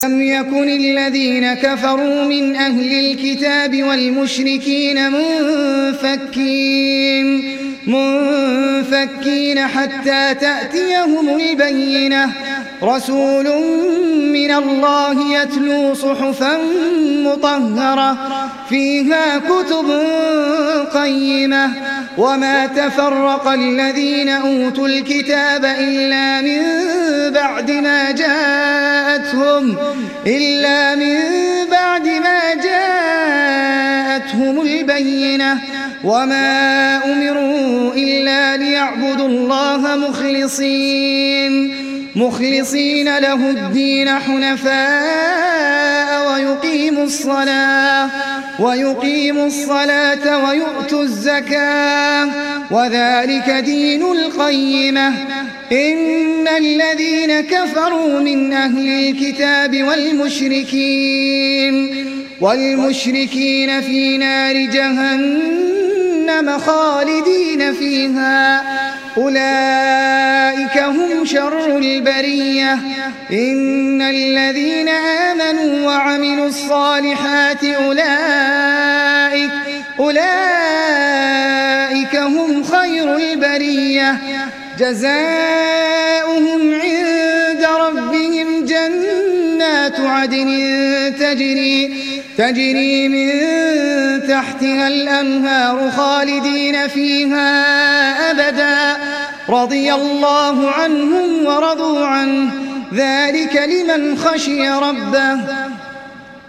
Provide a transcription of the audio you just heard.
لم يكن الذين كفروا من أهل الكتاب والمشركين منفكين حتى تأتيهم البينة رسول من الله يتلو صحفا مطهرة فيها كتب قيمة وما تفرق الذين أوتوا الكتاب إلا من بعد ما جاءتهم البينة وما أمروا إلا ليعبدوا الله مخلصين له الدين حنفاء ويقيموا الصلاة ويؤتوا الزكاة وذلك دين القيمة. إن الذين كفروا من أهل الكتاب والمشركين في نار جهنم خالدين فيها أولئك هم شر البرية. إن الذين آمنوا وعملوا الصالحات أولئك هم خير البرية. جزاؤهم عند ربهم جنات عدن تجري من تحتها الأنهار خالدين فيها أبدا رضي الله عنهم ورضوا عنه ذلك لمن خشي ربه.